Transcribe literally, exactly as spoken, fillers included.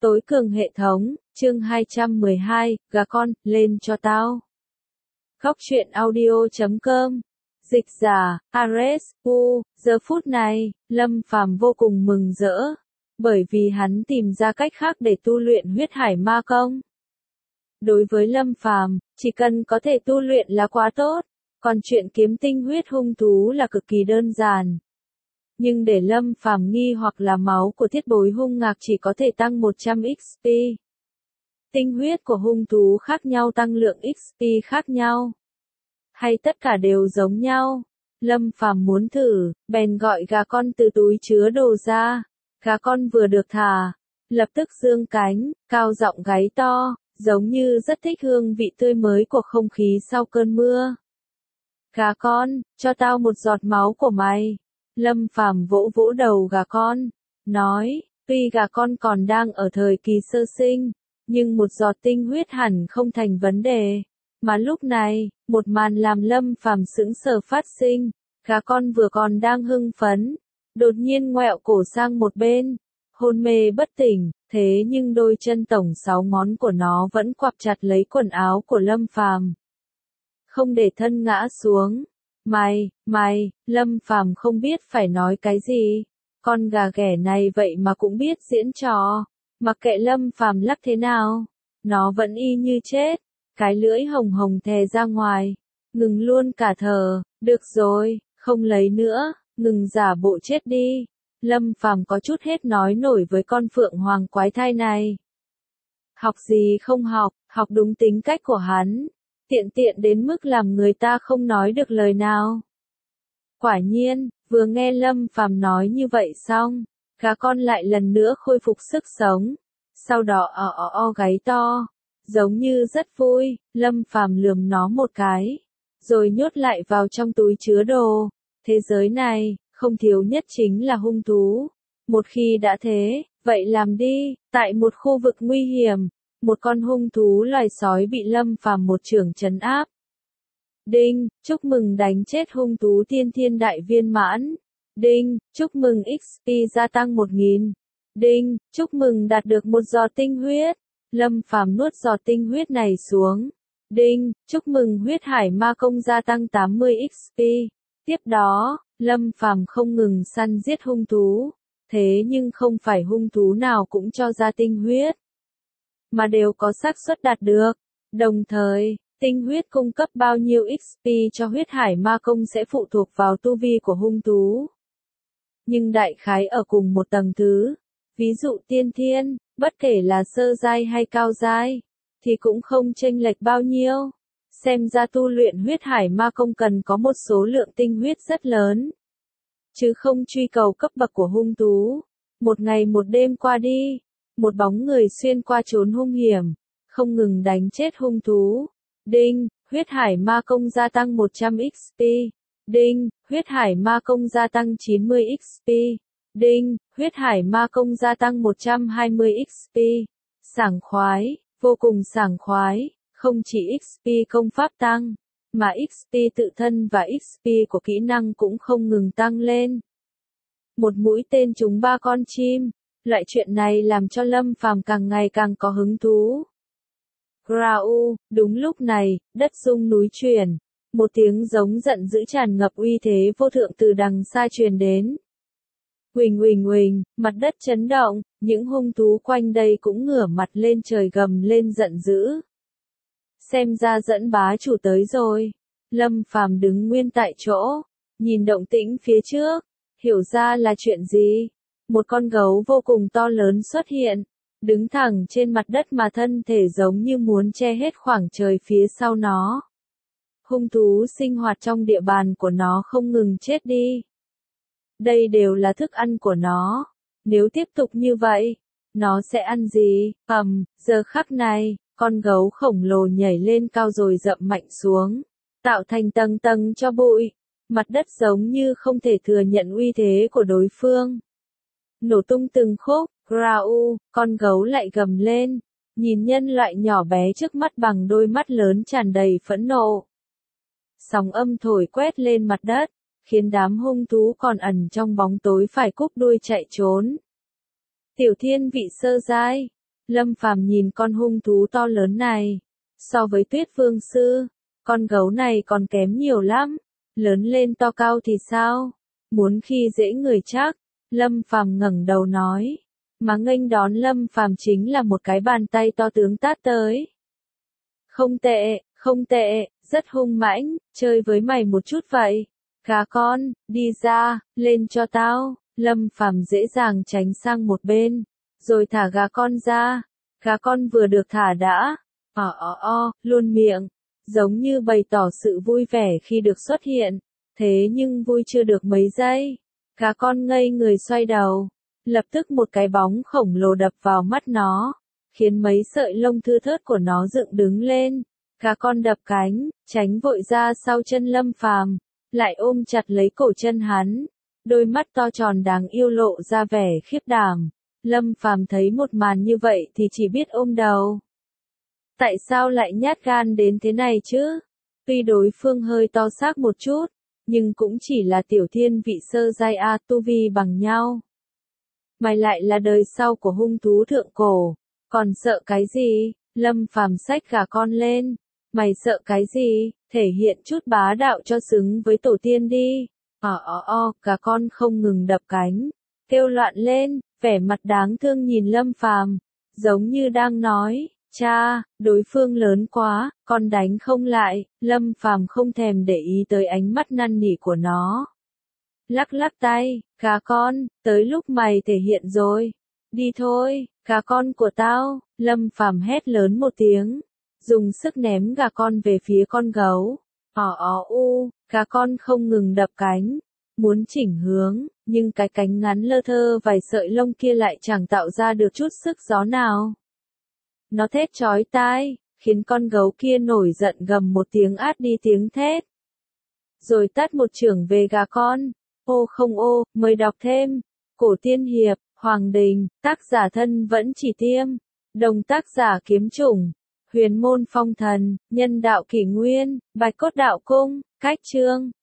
Tối cường hệ thống, chương hai trăm mười hai, gà con, lên cho tao. Góc truyện audio chấm com. Dịch giả, Ares, U, giờ phút này, Lâm Phàm vô cùng mừng rỡ, bởi vì hắn tìm ra cách khác để tu luyện huyết hải ma công. Đối với Lâm Phàm, chỉ cần có thể tu luyện là quá tốt, còn chuyện kiếm tinh huyết hung thú là cực kỳ đơn giản. Nhưng để Lâm Phàm nghi hoặc là máu của thiết bối hung ngạc chỉ có thể tăng một trăm ích pê. Tinh huyết của hung thú khác nhau tăng lượng ích pê khác nhau. Hay tất cả đều giống nhau. Lâm Phàm muốn thử, bèn gọi gà con từ túi chứa đồ ra. Gà con vừa được thả, lập tức dương cánh, cao giọng gáy to, giống như rất thích hương vị tươi mới của không khí sau cơn mưa. Gà con, cho tao một giọt máu của mày. Lâm Phàm vỗ vỗ đầu gà con, nói, tuy gà con còn đang ở thời kỳ sơ sinh, nhưng một giọt tinh huyết hẳn không thành vấn đề. Mà lúc này, một màn làm Lâm Phàm sững sờ phát sinh, gà con vừa còn đang hưng phấn, đột nhiên ngoẹo cổ sang một bên, hôn mê bất tỉnh, thế nhưng đôi chân tổng sáu ngón của nó vẫn quặp chặt lấy quần áo của Lâm Phàm, không để thân ngã xuống. Mày, mày, Lâm Phàm không biết phải nói cái gì. Con gà ghẻ này vậy mà cũng biết diễn trò. Mặc kệ Lâm Phàm lắc thế nào, nó vẫn y như chết. Cái lưỡi hồng hồng thè ra ngoài. Ngừng luôn cả thở. Được rồi, không lấy nữa, ngừng giả bộ chết đi. Lâm Phàm có chút hết nói nổi với con phượng hoàng quái thai này. Học gì không học, học đúng tính cách của hắn. Tiện tiện đến mức làm người ta không nói được lời nào. Quả nhiên, vừa nghe Lâm Phàm nói như vậy xong, gà con lại lần nữa khôi phục sức sống. Sau đó o o o gáy to, giống như rất vui. Lâm Phàm lườm nó một cái, rồi nhốt lại vào trong túi chứa đồ. Thế giới này, không thiếu nhất chính là hung thú. Một khi đã thế, vậy làm đi. Tại một khu vực nguy hiểm, một con hung thú loài sói bị Lâm Phàm một chưởng trấn áp. Đinh, chúc mừng đánh chết hung thú tiên thiên đại viên mãn. Đinh, chúc mừng ích pê gia tăng một nghìn. Đinh, chúc mừng đạt được một giọt tinh huyết. Lâm Phàm nuốt giọt tinh huyết này xuống. Đinh, chúc mừng huyết hải ma công gia tăng tám mươi ích pê. Tiếp đó, Lâm Phàm không ngừng săn giết hung thú. Thế nhưng không phải hung thú nào cũng cho ra tinh huyết, mà đều có xác suất đạt được. Đồng thời, tinh huyết cung cấp bao nhiêu ích pê cho huyết hải ma công sẽ phụ thuộc vào tu vi của hung thú. Nhưng đại khái ở cùng một tầng thứ, ví dụ tiên thiên, bất kể là sơ giai hay cao giai, thì cũng không chênh lệch bao nhiêu. Xem ra tu luyện huyết hải ma công cần có một số lượng tinh huyết rất lớn, chứ không truy cầu cấp bậc của hung thú. Một ngày một đêm qua đi, một bóng người xuyên qua chốn hung hiểm, không ngừng đánh chết hung thú. Đinh, huyết hải ma công gia tăng một trăm ích pê. Đinh, huyết hải ma công gia tăng chín mươi ích pê. Đinh, huyết hải ma công gia tăng một trăm hai mươi ích pê. Sảng khoái, vô cùng sảng khoái, không chỉ ích pê công pháp tăng, mà ích pê tự thân và ích pê của kỹ năng cũng không ngừng tăng lên. Một mũi tên trúng ba con chim. Loại chuyện này làm cho Lâm Phàm càng ngày càng có hứng thú. Grau, đúng lúc này, đất rung núi chuyển. Một tiếng giống giận dữ tràn ngập uy thế vô thượng từ đằng xa truyền đến. Huỳnh huỳnh huỳnh, mặt đất chấn động, những hung thú quanh đây cũng ngửa mặt lên trời gầm lên giận dữ. Xem ra dẫn bá chủ tới rồi. Lâm Phàm đứng nguyên tại chỗ, nhìn động tĩnh phía trước, hiểu ra là chuyện gì. Một con gấu vô cùng to lớn xuất hiện, đứng thẳng trên mặt đất mà thân thể giống như muốn che hết khoảng trời phía sau nó. Hung thú sinh hoạt trong địa bàn của nó không ngừng chết đi. Đây đều là thức ăn của nó. Nếu tiếp tục như vậy, nó sẽ ăn gì? Ầm, giờ khắc này, con gấu khổng lồ nhảy lên cao rồi dậm mạnh xuống, tạo thành tầng tầng cho bụi. Mặt đất giống như không thể thừa nhận uy thế của đối phương. Nổ tung từng khúc. Grau, con gấu lại gầm lên, nhìn nhân loại nhỏ bé trước mắt bằng đôi mắt lớn tràn đầy phẫn nộ. Sóng âm thổi quét lên mặt đất, khiến đám hung thú còn ẩn trong bóng tối phải cúp đuôi chạy trốn. Tiểu thiên vị sơ giai, Lâm Phàm nhìn con hung thú to lớn này. So với Tuyết Vương Sư, con gấu này còn kém nhiều lắm. Lớn lên to cao thì sao? Muốn khi dễ người chắc. Lâm Phàm ngẩng đầu nói. Mà nghênh đón Lâm Phàm chính là một cái bàn tay to tướng tát tới. Không tệ, không tệ, rất hung mãnh, chơi với mày một chút vậy. Gà con, đi ra, lên cho tao. Lâm Phàm dễ dàng tránh sang một bên, rồi thả gà con ra. Gà con vừa được thả đã, o o o, luôn miệng, giống như bày tỏ sự vui vẻ khi được xuất hiện. Thế nhưng vui chưa được mấy giây, gà con ngây người xoay đầu. Lập tức một cái bóng khổng lồ đập vào mắt nó, khiến mấy sợi lông thưa thớt của nó dựng đứng lên. Gà con đập cánh, tránh vội ra sau chân Lâm Phàm, lại ôm chặt lấy cổ chân hắn. Đôi mắt to tròn đáng yêu lộ ra vẻ khiếp đảm. Lâm Phàm thấy một màn như vậy thì chỉ biết ôm đầu. Tại sao lại nhát gan đến thế này chứ? Tuy đối phương hơi to xác một chút, nhưng cũng chỉ là tiểu thiên vị sơ giai A, tu vi bằng nhau. Mày lại là đời sau của hung thú thượng cổ, còn sợ cái gì? Lâm Phàm xách gà con lên. Mày sợ cái gì? Thể hiện chút bá đạo cho xứng với tổ tiên đi. O o o, gà con không ngừng đập cánh, kêu loạn lên, vẻ mặt đáng thương nhìn Lâm Phàm, giống như đang nói, cha, đối phương lớn quá, con đánh không lại. Lâm Phàm không thèm để ý tới ánh mắt năn nỉ của nó. Lắc lắc tay, gà con, tới lúc mày thể hiện rồi. Đi thôi, gà con của tao. Lâm Phàm hét lớn một tiếng, dùng sức ném gà con về phía con gấu. Ò ó u, gà con không ngừng đập cánh, muốn chỉnh hướng, nhưng cái cánh ngắn lơ thơ vài sợi lông kia lại chẳng tạo ra được chút sức gió nào. Nó thét chói tai, khiến con gấu kia nổi giận gầm một tiếng át đi tiếng thét. Rồi tát một chưởng về gà con. Ô không ô, mời đọc thêm. Cổ tiên hiệp, Hoàng Đình, tác giả thân vẫn chỉ tiêm. Đồng tác giả kiếm chủng. Huyền môn phong thần, nhân đạo kỷ nguyên, bạch cốt đạo cung, cách chương.